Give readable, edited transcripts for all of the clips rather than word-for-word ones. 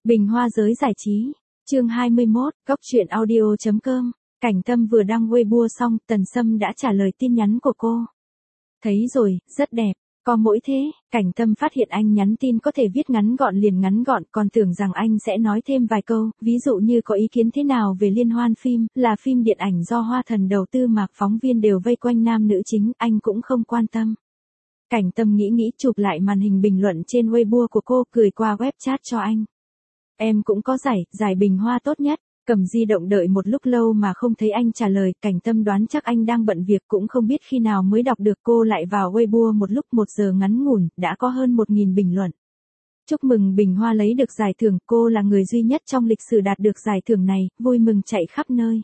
Bình Hoa giới giải trí, chương 21, góc truyện audio.com, Cảnh Tâm vừa đăng Weibo xong, Tần Sâm đã trả lời tin nhắn của cô. Thấy rồi, rất đẹp, có mỗi thế, Cảnh Tâm phát hiện anh nhắn tin có thể viết ngắn gọn liền ngắn gọn, còn tưởng rằng anh sẽ nói thêm vài câu, ví dụ như có ý kiến thế nào về liên hoan phim, là phim điện ảnh do Hoa Thần đầu tư mà phóng viên đều vây quanh nam nữ chính, anh cũng không quan tâm. Cảnh Tâm nghĩ chụp lại màn hình bình luận trên Weibo của cô, cười qua web chat cho anh. Em cũng có giải Bình Hoa tốt nhất. Cầm di động đợi một lúc lâu mà không thấy anh trả lời, Cảnh Tâm đoán chắc anh đang bận việc, cũng không biết khi nào mới đọc được. Cô lại vào Weibo một lúc 1 giờ ngắn ngủn, đã có hơn 1.000 bình luận. Chúc mừng Bình Hoa lấy được giải thưởng, cô là người duy nhất trong lịch sử đạt được giải thưởng này, vui mừng chạy khắp nơi.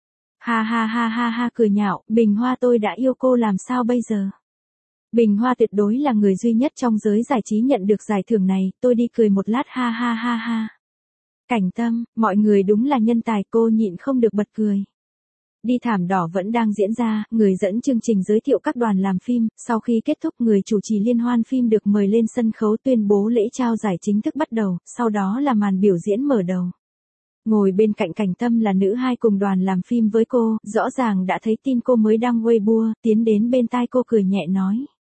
Ha ha ha ha ha, cười nhạo, Bình Hoa tôi đã yêu cô làm sao bây giờ? Bình Hoa tuyệt đối là người duy nhất trong giới giải trí nhận được giải thưởng này, tôi đi cười một lát, ha ha ha ha. Cảnh Tâm, mọi người đúng là nhân tài, cô nhịn không được bật cười. Đi thảm đỏ vẫn đang diễn ra, người dẫn chương trình giới thiệu các đoàn làm phim, sau khi kết thúc người chủ trì liên hoan phim được mời lên sân khấu tuyên bố lễ trao giải chính thức bắt đầu, sau đó là màn biểu diễn mở đầu. Ngồi bên cạnh Cảnh Tâm là nữ hai cùng đoàn làm phim với cô, rõ ràng đã thấy tin cô mới đăng Weibo, tiến đến bên tai cô cười nhẹ nói.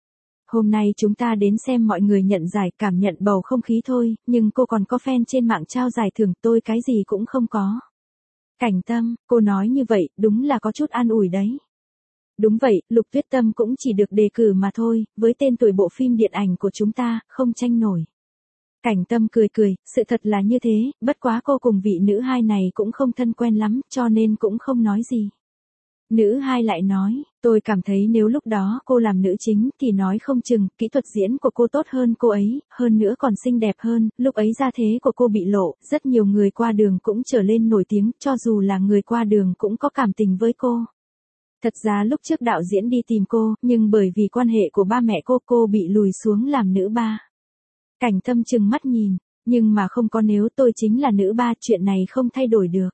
Hôm nay chúng ta đến xem mọi người nhận giải, cảm nhận bầu không khí thôi, nhưng cô còn có fan trên mạng trao giải thưởng, tôi cái gì cũng không có. Cảnh Tâm, cô nói như vậy, đúng là có chút an ủi đấy. Đúng vậy, Lục Tuyết Tâm cũng chỉ được đề cử mà thôi, với tên tuổi bộ phim điện ảnh của chúng ta, không tranh nổi. Cảnh Tâm cười, sự thật là như thế, bất quá cô cùng vị nữ hai này cũng không thân quen lắm, cho nên cũng không nói gì. Nữ hai lại nói, tôi cảm thấy nếu lúc đó cô làm nữ chính thì nói không chừng, kỹ thuật diễn của cô tốt hơn cô ấy, hơn nữa còn xinh đẹp hơn, lúc ấy gia thế của cô bị lộ, rất nhiều người qua đường cũng trở lên nổi tiếng, cho dù là người qua đường cũng có cảm tình với cô. Thật ra lúc trước đạo diễn đi tìm cô, nhưng bởi vì quan hệ của ba mẹ cô bị lùi xuống làm nữ ba. Cảnh Tâm trừng mắt nhìn, nhưng mà không có nếu tôi chính là nữ ba, chuyện này không thay đổi được.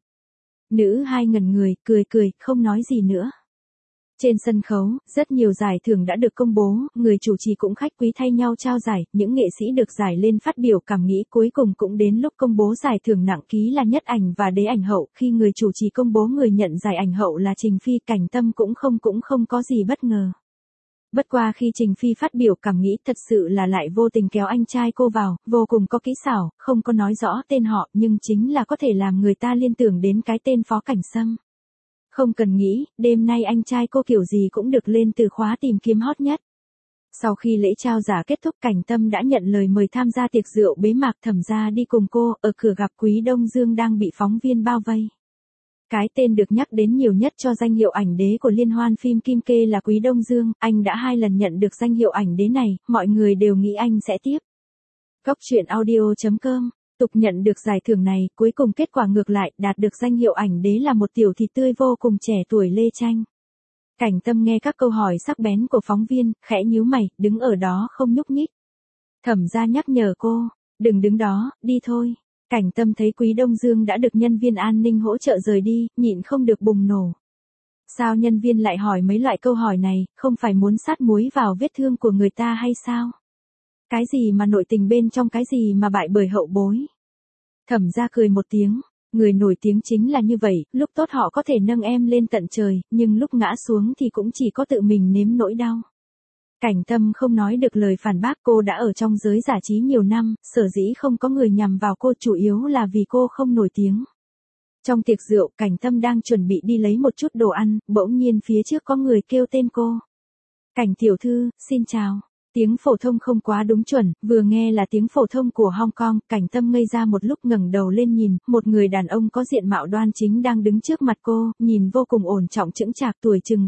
Nữ hai ngẩn người, cười, không nói gì nữa. Trên sân khấu, rất nhiều giải thưởng đã được công bố, người chủ trì cũng khách quý thay nhau trao giải, những nghệ sĩ được giải lên phát biểu cảm nghĩ, cuối cùng cũng đến lúc công bố giải thưởng nặng ký là nhất ảnh và đế ảnh hậu, khi người chủ trì công bố người nhận giải ảnh hậu là Trình Phi, Cảnh Tâm cũng không có gì bất ngờ. Bất qua khi Trình Phi phát biểu cảm nghĩ thật sự là lại vô tình kéo anh trai cô vào, vô cùng có kỹ xảo, không có nói rõ tên họ nhưng chính là có thể làm người ta liên tưởng đến cái tên Phó Cảnh Sâm. Không cần nghĩ, đêm nay anh trai cô kiểu gì cũng được lên từ khóa tìm kiếm hot nhất. Sau khi lễ trao giải kết thúc, Cảnh Tâm đã nhận lời mời tham gia tiệc rượu bế mạc, Thẩm Gia đi cùng cô, ở cửa gặp Quý Đông Dương đang bị phóng viên bao vây. Cái tên được nhắc đến nhiều nhất cho danh hiệu ảnh đế của liên hoan phim Kim Kê là Quý Đông Dương, anh đã 2 lần nhận được danh hiệu ảnh đế này, mọi người đều nghĩ anh sẽ tiếp. Góc truyện audio.com, tục nhận được giải thưởng này, cuối cùng kết quả ngược lại, đạt được danh hiệu ảnh đế là một tiểu thị tươi vô cùng trẻ tuổi Lê Tranh. Cảnh Tâm nghe các câu hỏi sắc bén của phóng viên, khẽ nhíu mày, đứng ở đó không nhúc nhích. Thẩm Gia nhắc nhở cô, đừng đứng đó, đi thôi. Cảnh Tâm thấy Quý Đông Dương đã được nhân viên an ninh hỗ trợ rời đi, nhịn không được bùng nổ. Sao nhân viên lại hỏi mấy loại câu hỏi này, không phải muốn sát muối vào vết thương của người ta hay sao? Cái gì mà nội tình bên trong, cái gì mà bại bởi hậu bối? Thẩm Gia cười một tiếng, người nổi tiếng chính là như vậy, lúc tốt họ có thể nâng em lên tận trời, nhưng lúc ngã xuống thì cũng chỉ có tự mình nếm nỗi đau. Cảnh Tâm không nói được lời phản bác, cô đã ở trong giới giải trí nhiều năm, sở dĩ không có người nhằm vào cô chủ yếu là vì cô không nổi tiếng. Trong tiệc rượu, Cảnh Tâm đang chuẩn bị đi lấy một chút đồ ăn, bỗng nhiên phía trước có người kêu tên cô. Cảnh tiểu thư, xin chào. Tiếng phổ thông không quá đúng chuẩn, vừa nghe là tiếng phổ thông của Hong Kong, Cảnh Tâm ngây ra một lúc, ngẩng đầu lên nhìn, một người đàn ông có diện mạo đoan chính đang đứng trước mặt cô, nhìn vô cùng ổn trọng chững chạc, tuổi chừng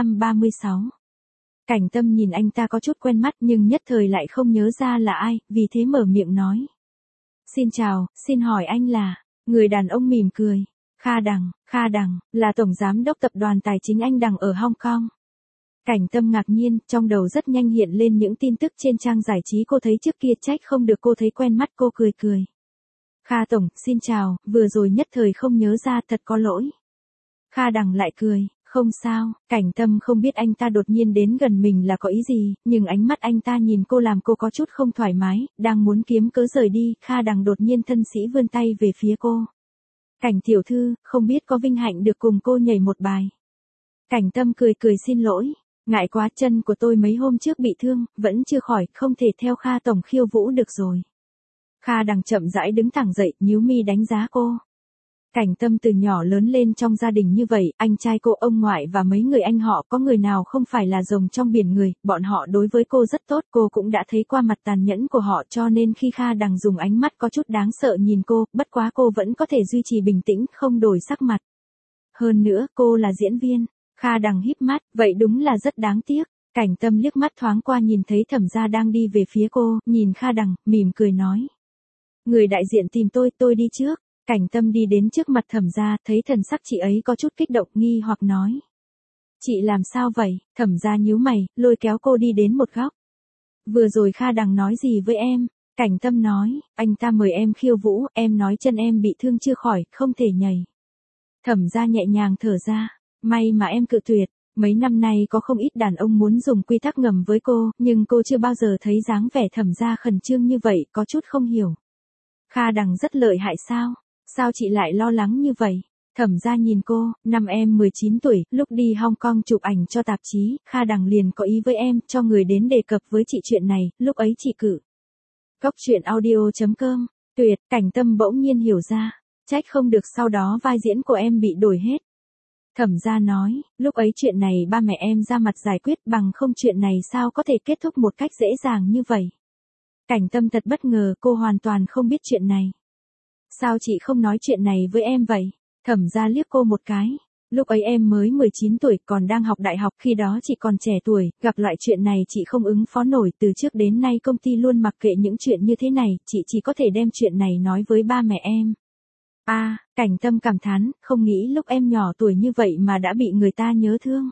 35-36. Cảnh Tâm nhìn anh ta có chút quen mắt nhưng nhất thời lại không nhớ ra là ai, vì thế mở miệng nói. Xin chào, xin hỏi anh là... Người đàn ông mỉm cười. Kha Đằng, là tổng giám đốc tập đoàn tài chính Anh Đằng ở Hong Kong. Cảnh Tâm ngạc nhiên, trong đầu rất nhanh hiện lên những tin tức trên trang giải trí cô thấy trước kia, trách không được cô thấy quen mắt, cô cười. Kha tổng, xin chào, vừa rồi nhất thời không nhớ ra, thật có lỗi. Kha Đằng lại cười, Không sao, Cảnh Tâm không biết anh ta đột nhiên đến gần mình là có ý gì, nhưng ánh mắt anh ta nhìn cô làm cô có chút không thoải mái, đang muốn kiếm cớ rời đi, Kha Đằng đột nhiên thân sĩ vươn tay về phía cô. Cảnh tiểu thư, không biết có vinh hạnh được cùng cô nhảy một bài. Cảnh Tâm cười cười xin lỗi, ngại quá, chân của tôi mấy hôm trước bị thương, vẫn chưa khỏi, không thể theo Kha tổng khiêu vũ được rồi. Kha Đằng chậm rãi đứng thẳng dậy, nhíu mi đánh giá cô. Cảnh Tâm từ nhỏ lớn lên trong gia đình như vậy, anh trai cô, ông ngoại và mấy người anh họ có người nào không phải là rồng trong biển người, bọn họ đối với cô rất tốt, cô cũng đã thấy qua mặt tàn nhẫn của họ, cho nên khi Kha Đằng dùng ánh mắt có chút đáng sợ nhìn cô, bất quá cô vẫn có thể duy trì bình tĩnh, không đổi sắc mặt. Hơn nữa, cô là diễn viên. Kha Đằng híp mắt, vậy đúng là rất đáng tiếc. Cảnh Tâm liếc mắt thoáng qua nhìn thấy Thẩm Gia đang đi về phía cô, nhìn Kha Đằng, mỉm cười nói. Người đại diện tìm tôi đi trước. Cảnh Tâm đi đến trước mặt Thẩm Gia, thấy thần sắc chị ấy có chút kích động, nghi hoặc nói. Chị làm sao vậy? Thẩm Gia nhíu mày, lôi kéo cô đi đến một góc. Vừa rồi Kha Đằng nói gì với em? Cảnh Tâm nói, anh ta mời em khiêu vũ, em nói chân em bị thương chưa khỏi, không thể nhảy. Thẩm Gia nhẹ nhàng thở ra, may mà em cự tuyệt. Mấy năm nay có không ít đàn ông muốn dùng quy tắc ngầm với cô, nhưng cô chưa bao giờ thấy dáng vẻ Thẩm Gia khẩn trương như vậy, có chút không hiểu. Kha Đằng rất lợi hại sao? Sao chị lại lo lắng như vậy? Thẩm Gia nhìn cô, năm em 19 tuổi, lúc đi Hong Kong chụp ảnh cho tạp chí, Kha Đằng liền có ý với em, cho người đến đề cập với chị chuyện này, lúc ấy chị cự. Cốc truyện audio.com, tuyệt, Cảnh Tâm bỗng nhiên hiểu ra, trách không được sau đó vai diễn của em bị đổi hết. Thẩm Gia nói, lúc ấy chuyện này ba mẹ em ra mặt giải quyết, bằng không chuyện này sao có thể kết thúc một cách dễ dàng như vậy. Cảnh Tâm thật bất ngờ, cô hoàn toàn không biết chuyện này. Sao chị không nói chuyện này với em vậy? Thẩm Gia liếc cô một cái. Lúc ấy em mới 19 tuổi, còn đang học đại học, khi đó chị còn trẻ tuổi, gặp loại chuyện này chị không ứng phó nổi, từ trước đến nay công ty luôn mặc kệ những chuyện như thế này, chị chỉ có thể đem chuyện này nói với ba mẹ em. Cảnh Tâm cảm thán, không nghĩ lúc em nhỏ tuổi như vậy mà đã bị người ta nhớ thương.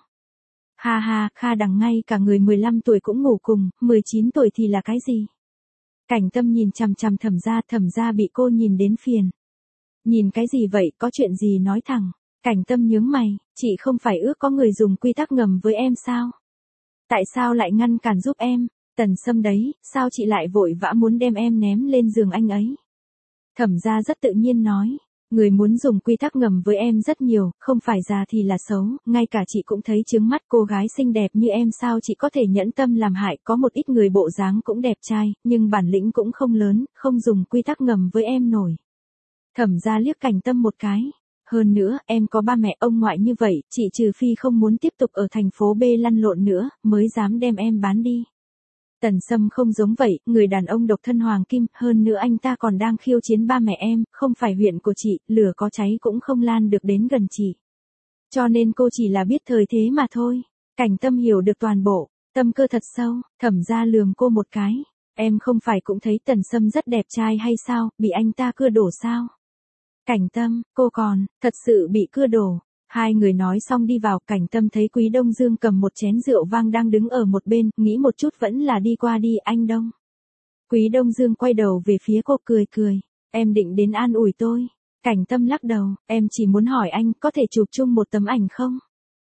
Ha ha, Kha Đằng ngay cả người 15 tuổi cũng ngủ cùng, 19 tuổi thì là cái gì? Cảnh Tâm nhìn chằm chằm Thẩm Gia bị cô nhìn đến phiền. Nhìn cái gì vậy, có chuyện gì nói thẳng. Cảnh Tâm nhướng mày, chị không phải ước có người dùng quy tắc ngầm với em sao? Tại sao lại ngăn cản giúp em? Tần Sâm đấy, sao chị lại vội vã muốn đem em ném lên giường anh ấy? Thẩm Gia rất tự nhiên nói, người muốn dùng quy tắc ngầm với em rất nhiều, không phải già thì là xấu, ngay cả chị cũng thấy chướng mắt, cô gái xinh đẹp như em sao chị có thể nhẫn tâm làm hại, có một ít người bộ dáng cũng đẹp trai, nhưng bản lĩnh cũng không lớn, không dùng quy tắc ngầm với em nổi. Thẩm Gia liếc Cảnh Tâm một cái. Hơn nữa, em có ba mẹ ông ngoại như vậy, chị trừ phi không muốn tiếp tục ở thành phố B lăn lộn nữa, mới dám đem em bán đi. Tần Sâm không giống vậy, người đàn ông độc thân hoàng kim, hơn nữa anh ta còn đang khiêu chiến ba mẹ em, không phải huyện của chị, lửa có cháy cũng không lan được đến gần chị. Cho nên cô chỉ là biết thời thế mà thôi. Cảnh Tâm hiểu được toàn bộ, tâm cơ thật sâu, Thẩm Gia lườm cô một cái. Em không phải cũng thấy Tần Sâm rất đẹp trai hay sao, bị anh ta cưa đổ sao? Cảnh Tâm, cô còn, thật sự bị cưa đổ. Hai người nói xong đi vào, Cảnh Tâm thấy Quý Đông Dương cầm một chén rượu vang đang đứng ở một bên, nghĩ một chút vẫn là đi qua đi, anh Đông. Quý Đông Dương quay đầu về phía cô cười cười, em định đến an ủi tôi. Cảnh Tâm lắc đầu, em chỉ muốn hỏi anh có thể chụp chung một tấm ảnh không?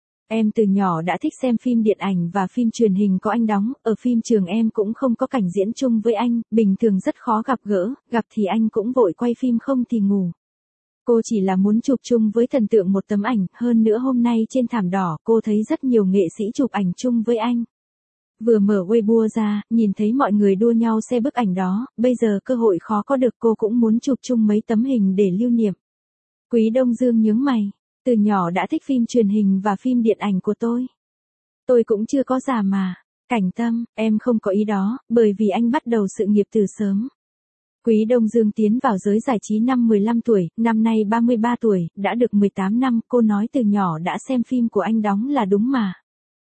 Em từ nhỏ đã thích xem phim điện ảnh và phim truyền hình có anh đóng, ở phim trường em cũng không có cảnh diễn chung với anh, bình thường rất khó gặp gỡ, gặp thì anh cũng vội quay phim không thì ngủ. Cô chỉ là muốn chụp chung với thần tượng một tấm ảnh, hơn nữa hôm nay trên thảm đỏ cô thấy rất nhiều nghệ sĩ chụp ảnh chung với anh. Vừa mở Weibo ra, nhìn thấy mọi người đua nhau share bức ảnh đó, bây giờ cơ hội khó có được, cô cũng muốn chụp chung mấy tấm hình để lưu niệm. Quý Đông Dương nhướng mày, từ nhỏ đã thích phim truyền hình và phim điện ảnh của tôi. Tôi cũng chưa có già mà. Cảnh Tâm, em không có ý đó, bởi vì anh bắt đầu sự nghiệp từ sớm. Quý Đông Dương tiến vào giới giải trí năm 15 tuổi, năm nay 33 tuổi, đã được 18 năm, cô nói từ nhỏ đã xem phim của anh đóng là đúng mà.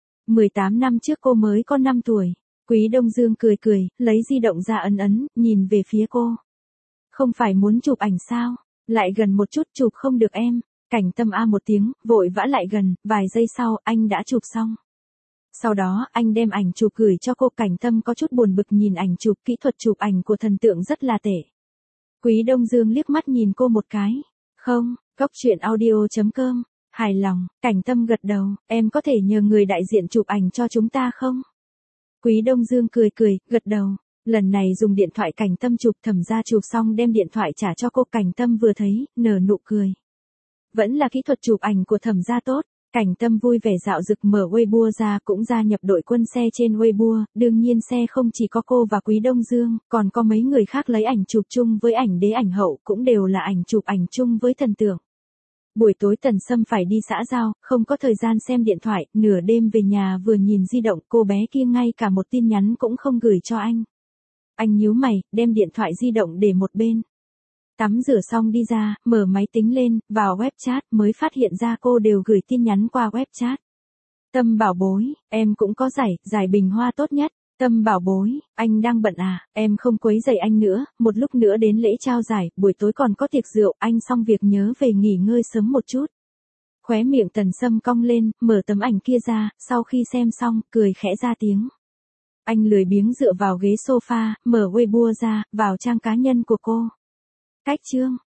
18 năm trước cô mới có 5 tuổi. Quý Đông Dương cười cười, lấy di động ra ấn, nhìn về phía cô. Không phải muốn chụp ảnh sao? Lại gần một chút, chụp không được em. Cảnh Tâm a một tiếng, vội vã lại gần, vài giây sau, anh đã chụp xong. Sau đó, anh đem ảnh chụp gửi cho cô. Cảnh Tâm có chút buồn bực nhìn ảnh chụp, kỹ thuật chụp ảnh của thần tượng rất là tệ. Quý Đông Dương liếc mắt nhìn cô một cái. Không, cốc truyện audio.com. Hài lòng, Cảnh Tâm gật đầu, em có thể nhờ người đại diện chụp ảnh cho chúng ta không? Quý Đông Dương cười cười, gật đầu. Lần này dùng điện thoại Cảnh Tâm chụp, Thẩm gia chụp xong đem điện thoại trả cho cô. Cảnh Tâm vừa thấy, nở nụ cười. Vẫn là kỹ thuật chụp ảnh của Thẩm gia tốt. Cảnh Tâm vui vẻ dạo dực mở Weibo ra, cũng gia nhập đội quân xe trên Weibo. Đương nhiên xe không chỉ có cô và Quý Đông Dương, còn có mấy người khác lấy ảnh chụp chung với ảnh đế ảnh hậu, cũng đều là ảnh chụp ảnh chung với thần tượng. Buổi tối Tần Sâm phải đi xã giao, không có thời gian xem điện thoại, nửa đêm về nhà vừa nhìn di động, cô bé kia ngay cả một tin nhắn cũng không gửi cho anh. Anh nhíu mày, đem điện thoại di động để một bên. Tắm rửa xong đi ra, mở máy tính lên, vào web chat mới phát hiện ra cô đều gửi tin nhắn qua web chat. Tâm bảo bối, em cũng có giải bình hoa tốt nhất. Tâm bảo bối, anh đang bận à, em không quấy rầy anh nữa, một lúc nữa đến lễ trao giải, buổi tối còn có tiệc rượu, anh xong việc nhớ về nghỉ ngơi sớm một chút. Khóe miệng Tần Sâm cong lên, mở tấm ảnh kia ra, sau khi xem xong, cười khẽ ra tiếng. Anh lười biếng dựa vào ghế sofa, mở Weibo ra, vào trang cá nhân của cô. Cách chương